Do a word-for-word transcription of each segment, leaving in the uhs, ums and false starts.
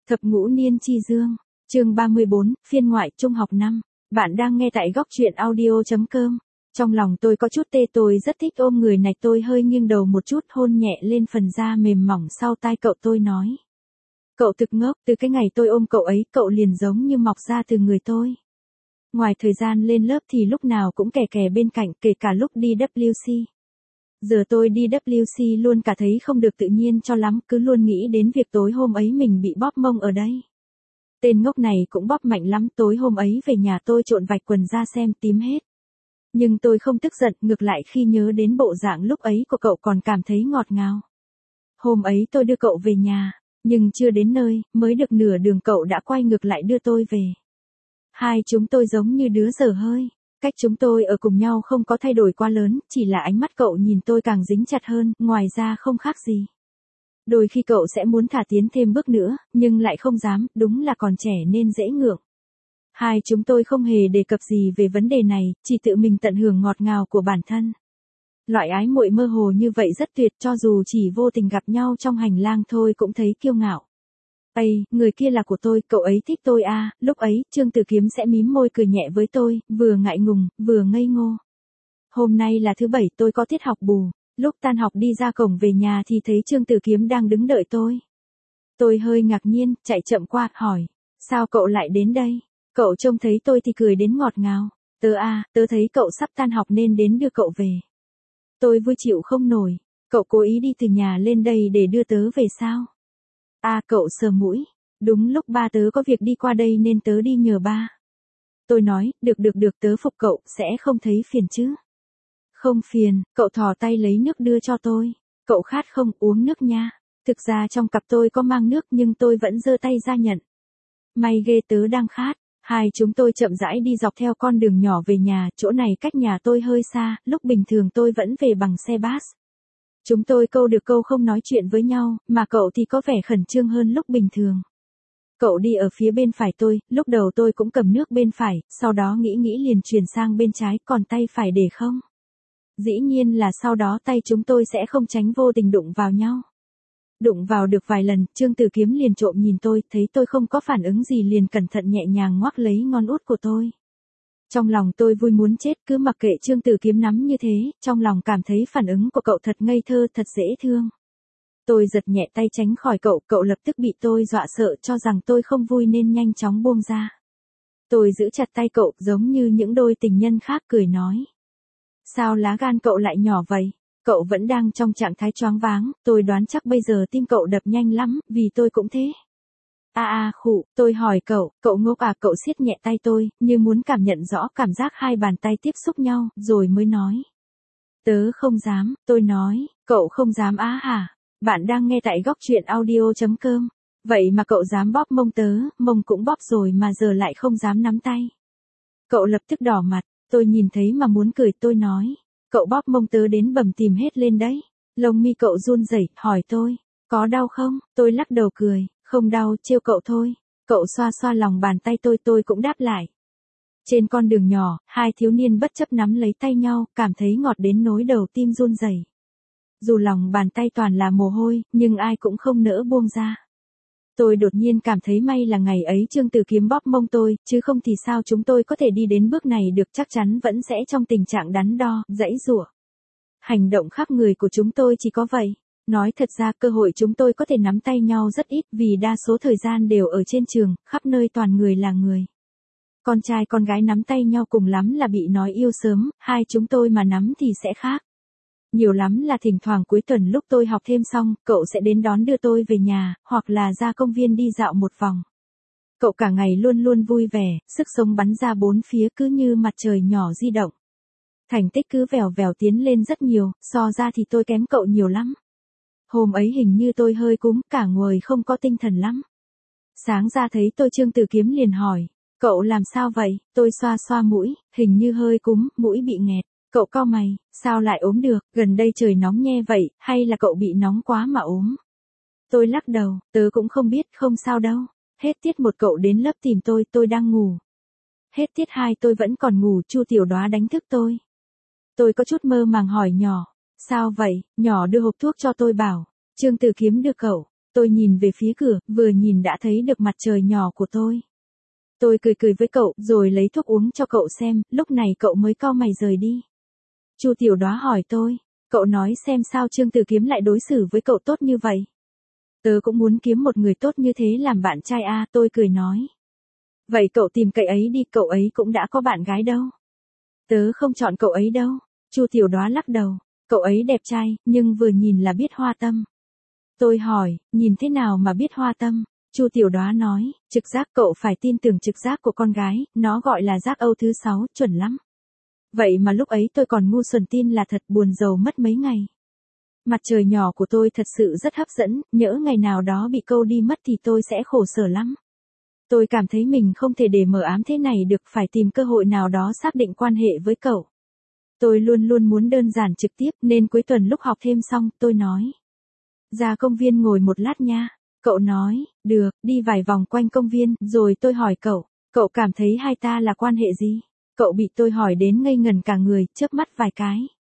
Thập ngũ niên chi dương, chương ba mươi bốn, phiên ngoại trung học năm. Bạn đang nghe tại góc truyện audio chấm com. Trong lòng tôi có chút tê, tôi rất thích ôm người này, tôi hơi nghiêng đầu một chút hôn nhẹ lên phần da mềm mỏng sau tai cậu, tôi nói. Cậu thực ngốc, từ cái ngày tôi ôm cậu ấy, cậu liền giống như mọc ra từ người tôi. Ngoài thời gian lên lớp thì lúc nào cũng kè kè bên cạnh, kể cả lúc đi W C. Giờ tôi đi W C luôn cả thấy không được tự nhiên cho lắm, cứ luôn nghĩ đến việc tối hôm ấy mình bị bóp mông ở đây. Tên ngốc này cũng bóp mạnh lắm, tối hôm ấy về nhà tôi trộn vạch quần ra xem tím hết. Nhưng tôi không tức giận, ngược lại khi nhớ đến bộ dạng lúc ấy của cậu còn cảm thấy ngọt ngào. Hôm ấy tôi đưa cậu về nhà, nhưng chưa đến nơi, mới được nửa đường cậu đã quay ngược lại đưa tôi về. Hai chúng tôi giống như đứa dở hơi. Cách chúng tôi ở cùng nhau không có thay đổi quá lớn, chỉ là ánh mắt cậu nhìn tôi càng dính chặt hơn, ngoài ra không khác gì. Đôi khi cậu sẽ muốn thả tiến thêm bước nữa, nhưng lại không dám, đúng là còn trẻ nên dễ ngượng. Hai chúng tôi không hề đề cập gì về vấn đề này, chỉ tự mình tận hưởng ngọt ngào của bản thân. Loại ái muội mơ hồ như vậy rất tuyệt, cho dù chỉ vô tình gặp nhau trong hành lang thôi cũng thấy kiêu ngạo. Ây, người kia là của tôi, cậu ấy thích tôi à, lúc ấy, Trương Tử Kiếm sẽ mím môi cười nhẹ với tôi, vừa ngại ngùng, vừa ngây ngô. Hôm nay là thứ bảy, tôi có tiết học bù, lúc tan học đi ra cổng về nhà thì thấy Trương Tử Kiếm đang đứng đợi tôi. Tôi hơi ngạc nhiên, chạy chậm qua, hỏi, sao cậu lại đến đây? Cậu trông thấy tôi thì cười đến ngọt ngào, tớ à, tớ thấy cậu sắp tan học nên đến đưa cậu về. Tôi vui chịu không nổi, cậu cố ý đi từ nhà lên đây để đưa tớ về sao? À, cậu sờ mũi, đúng lúc ba tớ có việc đi qua đây nên tớ đi nhờ ba. Tôi nói, được được được, tớ phục cậu, sẽ không thấy phiền chứ? Không phiền, cậu thò tay lấy nước đưa cho tôi. Cậu khát không, uống nước nha. Thực ra trong cặp tôi có mang nước nhưng tôi vẫn giơ tay ra nhận. May ghê, tớ đang khát. Hai chúng tôi chậm rãi đi dọc theo con đường nhỏ về nhà, chỗ này cách nhà tôi hơi xa, lúc bình thường tôi vẫn về bằng xe bus. Chúng tôi câu được câu không nói chuyện với nhau, mà cậu thì có vẻ khẩn trương hơn lúc bình thường. Cậu đi ở phía bên phải tôi, lúc đầu tôi cũng cầm nước bên phải, sau đó nghĩ nghĩ liền chuyển sang bên trái, còn tay phải để không. Dĩ nhiên là sau đó tay chúng tôi sẽ không tránh vô tình đụng vào nhau. Đụng vào được vài lần, Trương Tử Kiếm liền trộm nhìn tôi, thấy tôi không có phản ứng gì liền cẩn thận nhẹ nhàng ngoắc lấy ngón út của tôi. Trong lòng tôi vui muốn chết, cứ mặc kệ Trương Tử Kiếm nắm như thế, trong lòng cảm thấy phản ứng của cậu thật ngây thơ, thật dễ thương. Tôi giật nhẹ tay tránh khỏi cậu, cậu lập tức bị tôi dọa sợ cho rằng tôi không vui nên nhanh chóng buông ra. Tôi giữ chặt tay cậu giống như những đôi tình nhân khác, cười nói. Sao lá gan cậu lại nhỏ vậy? Cậu vẫn đang trong trạng thái choáng váng, tôi đoán chắc bây giờ tim cậu đập nhanh lắm, vì tôi cũng thế. À à khụ, tôi hỏi cậu, cậu ngốc à? Cậu siết nhẹ tay tôi, như muốn cảm nhận rõ cảm giác hai bàn tay tiếp xúc nhau, rồi mới nói. Tớ không dám, tôi nói, cậu không dám á hả? Bạn đang nghe tại góc truyện audio chấm com. Vậy mà cậu dám bóp mông tớ, mông cũng bóp rồi mà giờ lại không dám nắm tay. Cậu lập tức đỏ mặt, tôi nhìn thấy mà muốn cười, tôi nói. Cậu bóp mông tớ đến bầm tìm hết lên đấy. Lông mi cậu run rẩy, hỏi tôi, có đau không? Tôi lắc đầu cười. Không đau, trêu cậu thôi. Cậu xoa xoa lòng bàn tay tôi, tôi cũng đáp lại. Trên con đường nhỏ, hai thiếu niên bất chấp nắm lấy tay nhau, cảm thấy ngọt đến nỗi đầu tim run rẩy. Dù lòng bàn tay toàn là mồ hôi, nhưng ai cũng không nỡ buông ra. Tôi đột nhiên cảm thấy may là ngày ấy Trương Tử Kiếm bóp mông tôi, chứ không thì sao chúng tôi có thể đi đến bước này được, chắc chắn vẫn sẽ trong tình trạng đắn đo, giãy giụa. Hành động khác người của chúng tôi chỉ có vậy. Nói thật ra cơ hội chúng tôi có thể nắm tay nhau rất ít, vì đa số thời gian đều ở trên trường, khắp nơi toàn người là người. Con trai con gái nắm tay nhau cùng lắm là bị nói yêu sớm, hai chúng tôi mà nắm thì sẽ khác. Nhiều lắm là thỉnh thoảng cuối tuần lúc tôi học thêm xong, cậu sẽ đến đón đưa tôi về nhà, hoặc là ra công viên đi dạo một vòng. Cậu cả ngày luôn luôn vui vẻ, sức sống bắn ra bốn phía cứ như mặt trời nhỏ di động. Thành tích cứ vèo vèo tiến lên rất nhiều, so ra thì tôi kém cậu nhiều lắm. Hôm ấy hình như tôi hơi cúm, cả người không có tinh thần lắm. Sáng ra thấy tôi Trương Tử Kiếm liền hỏi, cậu làm sao vậy? Tôi xoa xoa mũi, hình như hơi cúm, mũi bị nghẹt. Cậu cau mày, sao lại ốm được, gần đây trời nóng nhe vậy, hay là cậu bị nóng quá mà ốm? Tôi lắc đầu, tớ cũng không biết, không sao đâu. Hết tiết một cậu đến lớp tìm tôi, tôi đang ngủ. Hết tiết hai tôi vẫn còn ngủ, Chu Tiểu Đoá đánh thức tôi. Tôi có chút mơ màng hỏi nhỏ, sao vậy? Nhỏ đưa hộp thuốc cho tôi bảo, Trương Tử Kiếm đưa cậu. Tôi nhìn về phía cửa, vừa nhìn đã thấy được mặt trời nhỏ của tôi. Tôi cười cười với cậu, rồi lấy thuốc uống cho cậu xem, lúc này cậu mới cau mày rời đi. Chu Tiểu Đóa hỏi tôi, cậu nói xem sao Trương Tử Kiếm lại đối xử với cậu tốt như vậy. Tớ cũng muốn kiếm một người tốt như thế làm bạn trai a, tôi cười nói. Vậy cậu tìm cậu ấy đi, cậu ấy cũng đã có bạn gái đâu. Tớ không chọn cậu ấy đâu. Chu Tiểu Đóa lắc đầu, cậu ấy đẹp trai, nhưng vừa nhìn là biết hoa tâm. Tôi hỏi, nhìn thế nào mà biết hoa tâm? Chu Tiểu Đóa nói, trực giác, cậu phải tin tưởng trực giác của con gái, nó gọi là giác Âu thứ sáu, chuẩn lắm. Vậy mà lúc ấy tôi còn ngu xuẩn tin là thật, buồn rầu mất mấy ngày. Mặt trời nhỏ của tôi thật sự rất hấp dẫn, nhỡ ngày nào đó bị câu đi mất thì tôi sẽ khổ sở lắm. Tôi cảm thấy mình không thể để mờ ám thế này được, phải tìm cơ hội nào đó xác định quan hệ với cậu. Tôi luôn luôn muốn đơn giản trực tiếp, nên cuối tuần lúc học thêm xong, tôi nói. Ra công viên ngồi một lát nha. Cậu nói, được, đi vài vòng quanh công viên, rồi tôi hỏi cậu, cậu cảm thấy hai ta là quan hệ gì? Cậu bị tôi hỏi đến ngây ngẩn cả người, chớp mắt vài cái.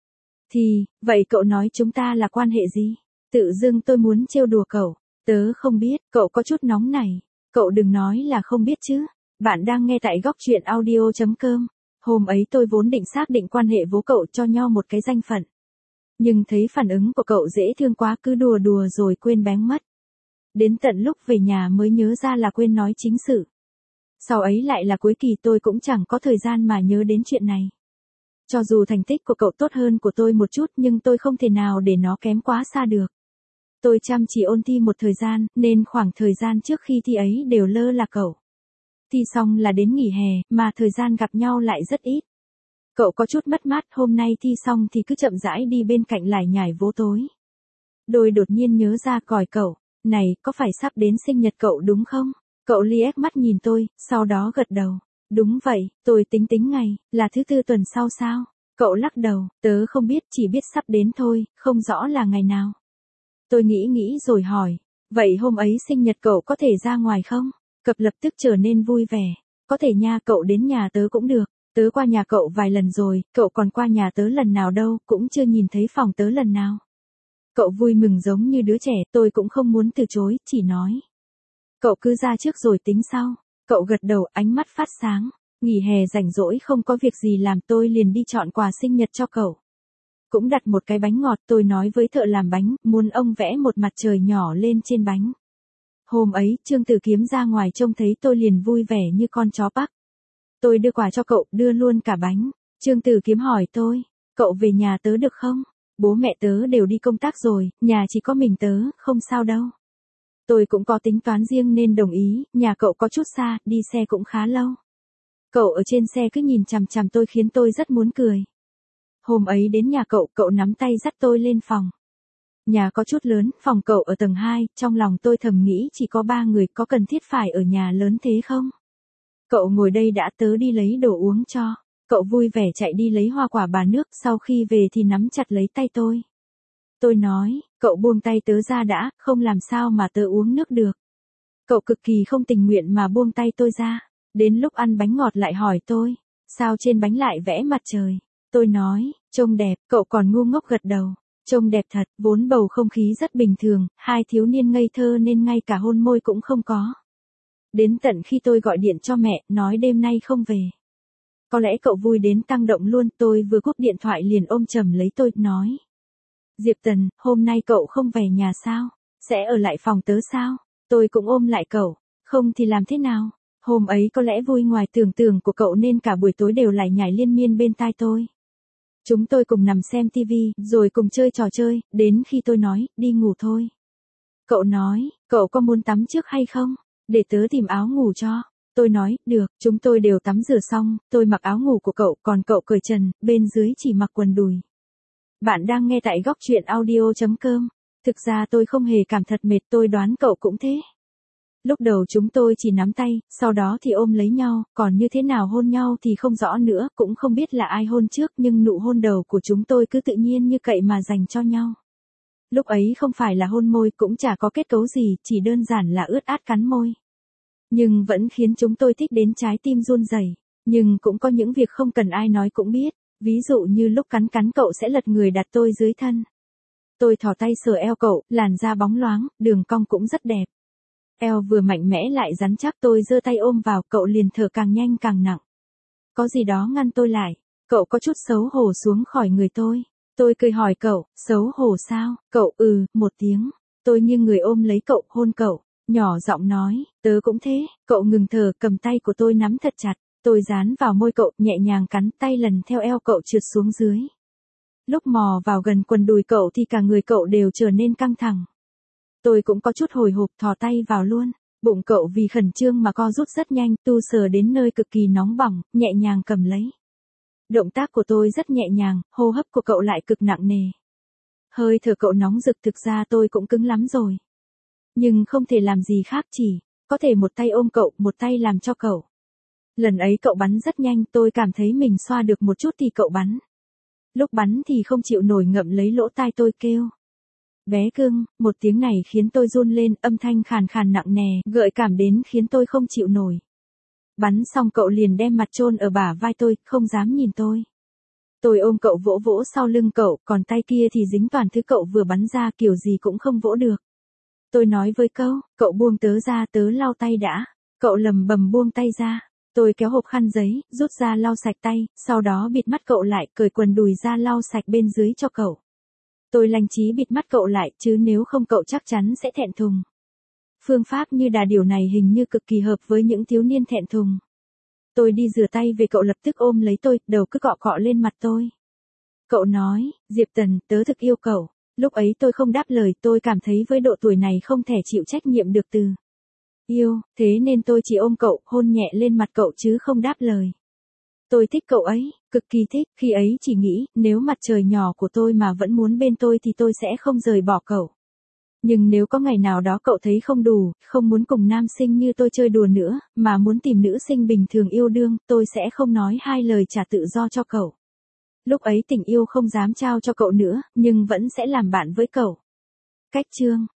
Thì, vậy cậu nói chúng ta là quan hệ gì? Tự dưng tôi muốn trêu đùa cậu, tớ không biết, cậu có chút nóng này. Cậu đừng nói là không biết chứ. Bạn đang nghe tại góc truyện audio chấm com. Hôm ấy tôi vốn định xác định quan hệ với cậu cho nhau một cái danh phận. Nhưng thấy phản ứng của cậu dễ thương quá, cứ đùa đùa rồi quên bén mất. Đến tận lúc về nhà mới nhớ ra là quên nói chính sự. Sau ấy lại là cuối kỳ, tôi cũng chẳng có thời gian mà nhớ đến chuyện này. Cho dù thành tích của cậu tốt hơn của tôi một chút, nhưng tôi không thể nào để nó kém quá xa được. Tôi chăm chỉ ôn thi một thời gian, nên khoảng thời gian trước khi thi ấy đều lơ là cậu. Thi xong là đến nghỉ hè, mà thời gian gặp nhau lại rất ít. Cậu có chút mất mát, hôm nay thi xong thì cứ chậm rãi đi bên cạnh lải nhải vố tối. Đôi đột nhiên nhớ ra còi cậu, này, có phải sắp đến sinh nhật cậu đúng không? Cậu liếc mắt nhìn tôi, sau đó gật đầu. Đúng vậy, tôi tính tính ngày, là thứ tư tuần sau sao? Cậu lắc đầu, tớ không biết, chỉ biết sắp đến thôi, không rõ là ngày nào. Tôi nghĩ nghĩ rồi hỏi, vậy hôm ấy sinh nhật cậu có thể ra ngoài không? Cập lập tức trở nên vui vẻ. Có thể nha, cậu đến nhà tớ cũng được. Tớ qua nhà cậu vài lần rồi, cậu còn qua nhà tớ lần nào đâu, cũng chưa nhìn thấy phòng tớ lần nào. Cậu vui mừng giống như đứa trẻ, tôi cũng không muốn từ chối, chỉ nói. Cậu cứ ra trước rồi tính sau. Cậu gật đầu, ánh mắt phát sáng. Nghỉ hè rảnh rỗi không có việc gì làm, tôi liền đi chọn quà sinh nhật cho cậu. Cũng đặt một cái bánh ngọt, tôi nói với thợ làm bánh, muốn ông vẽ một mặt trời nhỏ lên trên bánh. Hôm ấy, Trương Tử Kiếm ra ngoài trông thấy tôi liền vui vẻ như con chó Bắc. Tôi đưa quà cho cậu, đưa luôn cả bánh. Trương Tử Kiếm hỏi tôi, cậu về nhà tớ được không? Bố mẹ tớ đều đi công tác rồi, nhà chỉ có mình tớ, không sao đâu. Tôi cũng có tính toán riêng nên đồng ý, nhà cậu có chút xa, đi xe cũng khá lâu. Cậu ở trên xe cứ nhìn chằm chằm tôi khiến tôi rất muốn cười. Hôm ấy đến nhà cậu, cậu nắm tay dắt tôi lên phòng. Nhà có chút lớn, phòng cậu ở tầng hai, trong lòng tôi thầm nghĩ chỉ có ba người, có cần thiết phải ở nhà lớn thế không? Cậu ngồi đây đã, tớ đi lấy đồ uống cho. Cậu vui vẻ chạy đi lấy hoa quả bà nước, sau khi về thì nắm chặt lấy tay tôi. Tôi nói, cậu buông tay tớ ra đã, không làm sao mà tớ uống nước được. Cậu cực kỳ không tình nguyện mà buông tay tôi ra. Đến lúc ăn bánh ngọt lại hỏi tôi, sao trên bánh lại vẽ mặt trời? Tôi nói, trông đẹp, cậu còn ngu ngốc gật đầu. Trông đẹp thật, vốn bầu không khí rất bình thường, hai thiếu niên ngây thơ nên ngay cả hôn môi cũng không có. Đến tận khi tôi gọi điện cho mẹ, nói đêm nay không về. Có lẽ cậu vui đến tăng động luôn, tôi vừa cúp điện thoại liền ôm chầm lấy tôi, nói. Diệp Tần, hôm nay cậu không về nhà sao? Sẽ ở lại phòng tớ sao? Tôi cũng ôm lại cậu, không thì làm thế nào? Hôm ấy có lẽ vui ngoài tưởng tượng của cậu nên cả buổi tối đều lải nhải liên miên bên tai tôi. Chúng tôi cùng nằm xem tivi, rồi cùng chơi trò chơi, đến khi tôi nói, đi ngủ thôi. Cậu nói, cậu có muốn tắm trước hay không? Để tớ tìm áo ngủ cho. Tôi nói, được, chúng tôi đều tắm rửa xong, tôi mặc áo ngủ của cậu, còn cậu cởi trần, bên dưới chỉ mặc quần đùi. Bạn đang nghe tại góc truyện audio chấm com. Thực ra tôi không hề cảm thật mệt, tôi đoán cậu cũng thế. Lúc đầu chúng tôi chỉ nắm tay, sau đó thì ôm lấy nhau, còn như thế nào hôn nhau thì không rõ nữa, cũng không biết là ai hôn trước, nhưng nụ hôn đầu của chúng tôi cứ tự nhiên như cậy mà dành cho nhau. Lúc ấy không phải là hôn môi, cũng chả có kết cấu gì, chỉ đơn giản là ướt át cắn môi. Nhưng vẫn khiến chúng tôi thích đến trái tim run rẩy. Nhưng cũng có những việc không cần ai nói cũng biết, ví dụ như lúc cắn cắn cậu sẽ lật người đặt tôi dưới thân. Tôi thò tay sờ eo cậu, làn da bóng loáng, đường cong cũng rất đẹp. Eo vừa mạnh mẽ lại rắn chắc, tôi giơ tay ôm vào, cậu liền thở càng nhanh càng nặng. Có gì đó ngăn tôi lại, cậu có chút xấu hổ xuống khỏi người tôi. Tôi cười hỏi cậu, xấu hổ sao? Cậu ừ, một tiếng. Tôi nghiêng người ôm lấy cậu, hôn cậu, nhỏ giọng nói, tớ cũng thế. Cậu ngừng thở, cầm tay của tôi nắm thật chặt. Tôi dán vào môi cậu, nhẹ nhàng cắn, tay lần theo eo cậu trượt xuống dưới. Lúc mò vào gần quần đùi cậu thì cả người cậu đều trở nên căng thẳng. Tôi cũng có chút hồi hộp, thò tay vào luôn. Bụng cậu vì khẩn trương mà co rút rất nhanh, tu sờ đến nơi cực kỳ nóng bỏng, nhẹ nhàng cầm lấy. Động tác của tôi rất nhẹ nhàng, hô hấp của cậu lại cực nặng nề. Hơi thở cậu nóng rực, thực ra tôi cũng cứng lắm rồi. Nhưng không thể làm gì khác, chỉ có thể một tay ôm cậu, một tay làm cho cậu. Lần ấy cậu bắn rất nhanh, tôi cảm thấy mình xoa được một chút thì cậu bắn. Lúc bắn thì không chịu nổi, ngậm lấy lỗ tai tôi kêu. Bé cưng, một tiếng này khiến tôi run lên, âm thanh khàn khàn nặng nề, gợi cảm đến khiến tôi không chịu nổi. Bắn xong cậu liền đem mặt chôn ở bả vai tôi, không dám nhìn tôi. Tôi ôm cậu vỗ vỗ sau lưng cậu, còn tay kia thì dính toàn thứ cậu vừa bắn ra, kiểu gì cũng không vỗ được. Tôi nói với câu, cậu buông tớ ra, tớ lau tay đã. Cậu lầm bầm buông tay ra. Tôi kéo hộp khăn giấy, rút ra lau sạch tay, sau đó bịt mắt cậu lại, cởi quần đùi ra lau sạch bên dưới cho cậu. Tôi lành trí bịt mắt cậu lại, chứ nếu không cậu chắc chắn sẽ thẹn thùng. Phương pháp như đà điểu này hình như cực kỳ hợp với những thiếu niên thẹn thùng. Tôi đi rửa tay về, cậu lập tức ôm lấy tôi, đầu cứ cọ cọ lên mặt tôi. Cậu nói, Diệp Tần, tớ thực yêu cậu. Lúc ấy tôi không đáp lời, tôi cảm thấy với độ tuổi này không thể chịu trách nhiệm được từ yêu, thế nên tôi chỉ ôm cậu, hôn nhẹ lên mặt cậu chứ không đáp lời. Tôi thích cậu ấy, cực kỳ thích, khi ấy chỉ nghĩ, nếu mặt trời nhỏ của tôi mà vẫn muốn bên tôi thì tôi sẽ không rời bỏ cậu. Nhưng nếu có ngày nào đó cậu thấy không đủ, không muốn cùng nam sinh như tôi chơi đùa nữa, mà muốn tìm nữ sinh bình thường yêu đương, tôi sẽ không nói hai lời, trả tự do cho cậu. Lúc ấy tình yêu không dám trao cho cậu nữa, nhưng vẫn sẽ làm bạn với cậu. Cách chương